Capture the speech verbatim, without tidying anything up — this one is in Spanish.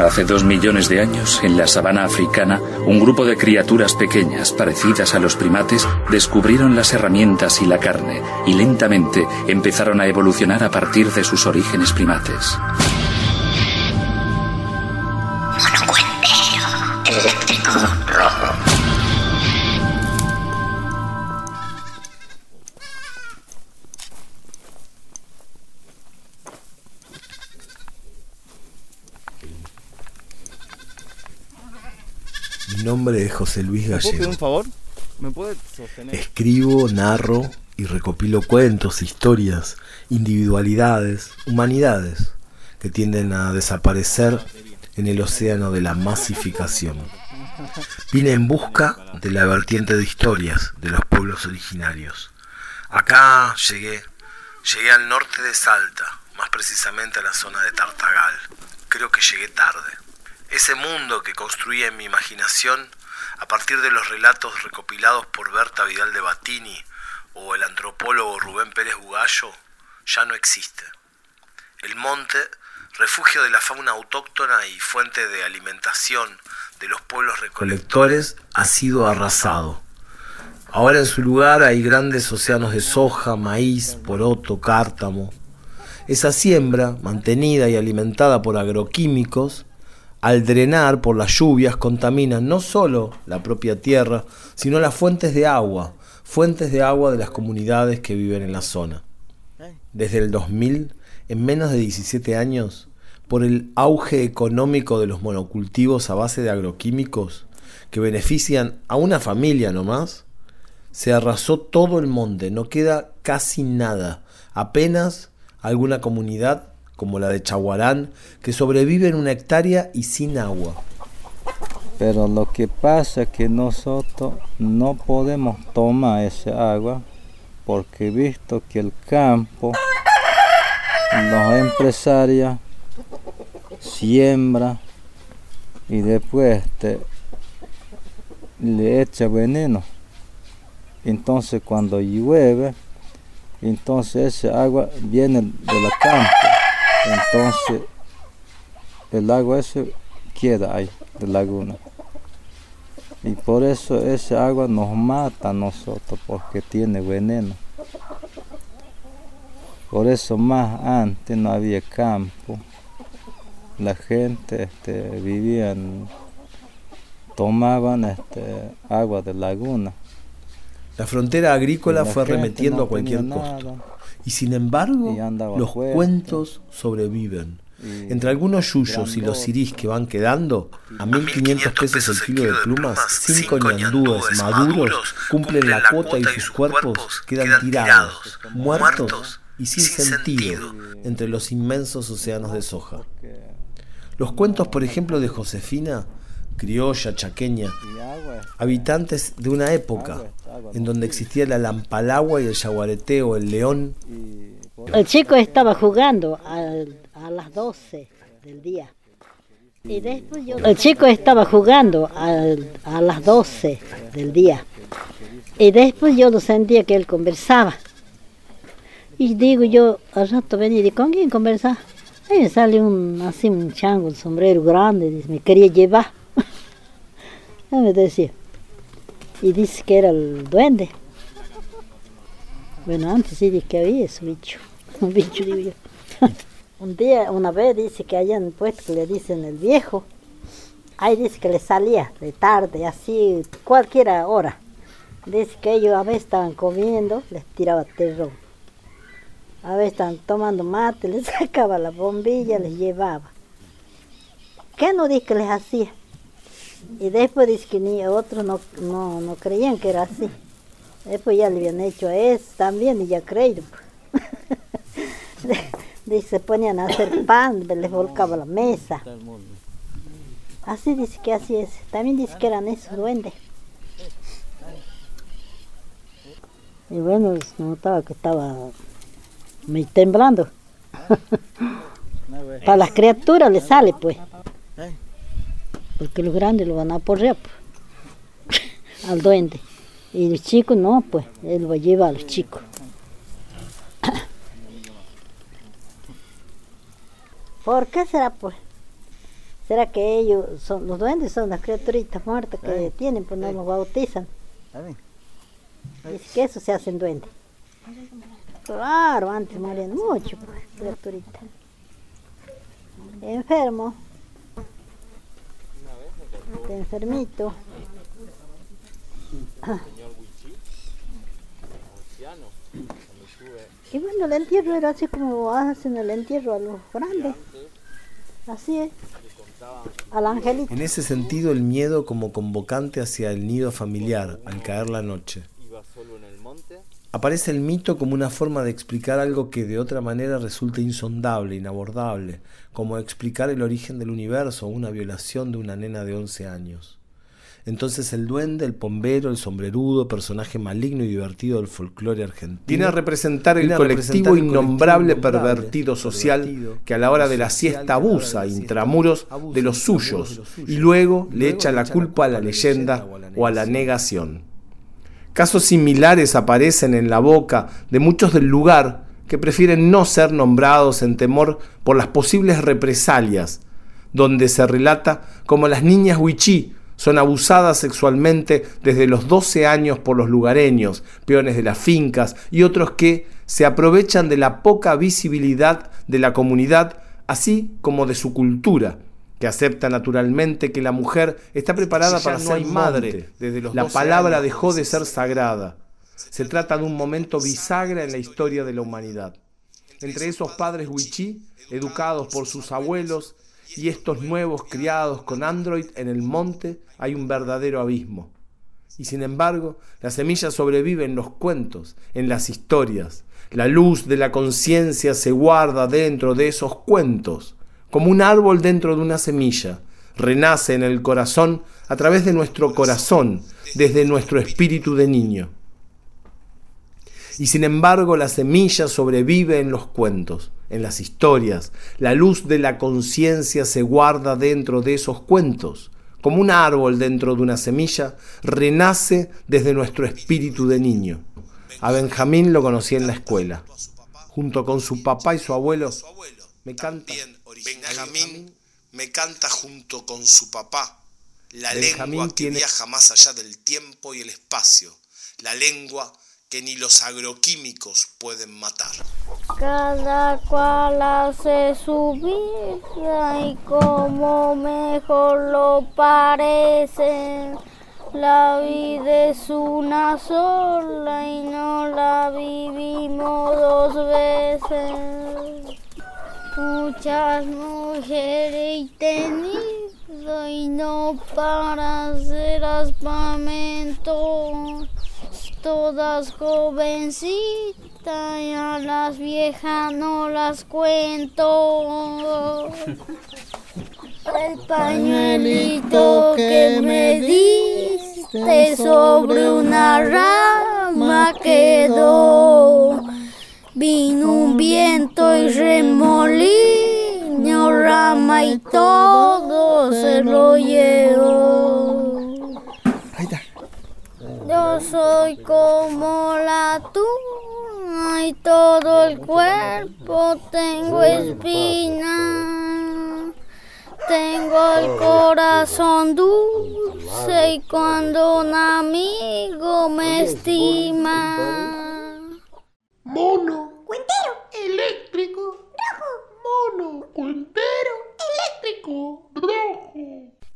Hace dos millones de años, en la sabana africana, un grupo de criaturas pequeñas, parecidas a los primates, descubrieron las herramientas y la carne, y lentamente empezaron a evolucionar a partir de sus orígenes primates. Eléctrico rojo. Mi nombre es José Luis Gallego. ¿Me puedo pedir un favor? ¿Me puede sostener? Escribo, narro y recopilo cuentos, historias, individualidades, humanidades que tienden a desaparecer en el océano de la masificación. Vine en busca de la vertiente de historias de los pueblos originarios. Acá llegué, llegué al norte de Salta, más precisamente a la zona de Tartagal. Creo que llegué tarde. Ese mundo que construía en mi imaginación a partir de los relatos recopilados por Berta Vidal de Batini o el antropólogo Rubén Pérez Bugallo ya no existe. El monte, refugio de la fauna autóctona y fuente de alimentación de los pueblos recolectores, ha sido arrasado. Ahora en su lugar hay grandes océanos de soja, maíz, poroto, cártamo. Esa siembra, mantenida y alimentada por agroquímicos, al drenar por las lluvias, contaminan no solo la propia tierra, sino las fuentes de agua, fuentes de agua de las comunidades que viven en la zona. Desde el dos mil, en menos de diecisiete años, por el auge económico de los monocultivos a base de agroquímicos, que benefician a una familia nomás, se arrasó todo el monte, no queda casi nada, apenas alguna comunidad como la de Chaguarán, que sobrevive en una hectárea y sin agua. Pero lo que pasa es que nosotros no podemos tomar esa agua porque visto que el campo, los empresarios siembran y después este, le echa veneno. Entonces cuando llueve, entonces esa agua viene de la campo. Entonces el agua ese queda ahí de laguna y por eso esa agua nos mata a nosotros porque tiene veneno. Por eso más antes no había campo, la gente este, vivían, tomaban este, agua de laguna. La frontera agrícola fue remetiendo no a cualquier costo. Nada. Y sin embargo, y los fuerte. Cuentos sobreviven. Y entre algunos yuyos y los sirís que van quedando, a mil quinientos pesos el kilo de plumas, cinco ñandúes maduros cumplen la cuota y sus cuerpos quedan tirados, muertos y sin sentido entre los inmensos océanos de soja. Los cuentos, por ejemplo, de Josefina, criolla, chaqueña, habitantes de una época en donde existía la lampalagua y el yaguareteo, el león. El chico estaba jugando a, a las doce del día. Y después yo... El chico estaba jugando a, a las doce del día. Y después yo lo sentía que él conversaba. Y digo yo, al rato venía y digo, ¿con quién conversaba? Ahí me sale un, así un chango, un sombrero grande, dice, me quería llevar. Ya me decía. Y dice que era el duende. Bueno, antes sí dije que había ese bicho. Un bicho, digo yo. Un día, una vez dice que allá en el puesto que le dicen el viejo, ahí dice que le salía de tarde, así, cualquier hora. Dice que ellos a veces estaban comiendo, les tiraba terror. A veces estaban tomando mate, les sacaba la bombilla, les llevaba. ¿Qué no dice que les hacía? Y después dice que ni otros no, no, no creían que era así. Después ya le habían hecho a eso también y ya creído. Dice, se ponían a hacer pan, les volcaba la mesa. Así dice que así es. También dice que eran esos duendes. Y bueno, notaba que estaba me temblando. Para las criaturas les sale pues. Porque los grandes lo van a aporrear pues, al duende. Y los chicos no, pues, él lo lleva a los chicos. ¿Por qué será pues? ¿Será que ellos son los duendes, son las criaturitas muertas que Eh, tienen, pues no eh. los bautizan? ¿Está bien? Dice que eso se hacen duendes. Claro, antes morían mucho, pues, criaturitas. Enfermo. Está enfermito. Ah. Y bueno, el entierro era así como hacen el entierro a los grandes. Así es. Al angelito. En ese sentido, el miedo como convocante hacia el nido familiar al caer la noche. Aparece el mito como una forma de explicar algo que de otra manera resulta insondable, inabordable, como explicar el origen del universo o una violación de una nena de once años. Entonces el duende, el pombero, el sombrerudo, personaje maligno y divertido del folclore argentino, viene a representar el colectivo innombrable pervertido social que a la hora de la siesta abusa intramuros de los suyos y luego le echa la culpa a la leyenda o a la negación. Casos similares aparecen en la boca de muchos del lugar que prefieren no ser nombrados en temor por las posibles represalias, donde se relata cómo las niñas huichí son abusadas sexualmente desde los doce años por los lugareños, peones de las fincas y otros que se aprovechan de la poca visibilidad de la comunidad, así como de su cultura, que acepta naturalmente que la mujer está preparada para ser madre. Desde los la palabra dejó de ser sagrada. Se trata de un momento bisagra en la historia de la humanidad. Entre esos padres huichí, educados por sus abuelos, y estos nuevos criados con Android en el monte, hay un verdadero abismo. Y sin embargo, la semilla sobrevive en los cuentos, en las historias. La luz de la conciencia se guarda dentro de esos cuentos, como un árbol dentro de una semilla. Renace en el corazón a través de nuestro corazón, desde nuestro espíritu de niño. Y sin embargo, la semilla sobrevive en los cuentos, en las historias. La luz de la conciencia se guarda dentro de esos cuentos. Como un árbol dentro de una semilla, renace desde nuestro espíritu de niño. A Benjamín lo conocí en la escuela. Junto con su papá y su abuelo, me canta. Benjamín me canta junto con su papá. La Benjamín lengua que tiene... viaja más allá del tiempo y el espacio. La lengua que ni los agroquímicos pueden matar. Cada cual hace su vida y como mejor lo parece. La vida es una sola y no la vivimos dos veces. Muchas mujeres he tenido y no para hacer aspamento. Todas jovencitas y a las viejas no las cuento. El pañuelito que me diste sobre una rama quedó. Vino un viento y remolió rama y todo se lo llevó. Yo soy como la tuna y todo el cuerpo tengo espina. Tengo el corazón dulce y cuando un amigo me estima. Mono cuentero eléctrico rojo. Mono cuentero eléctrico rojo.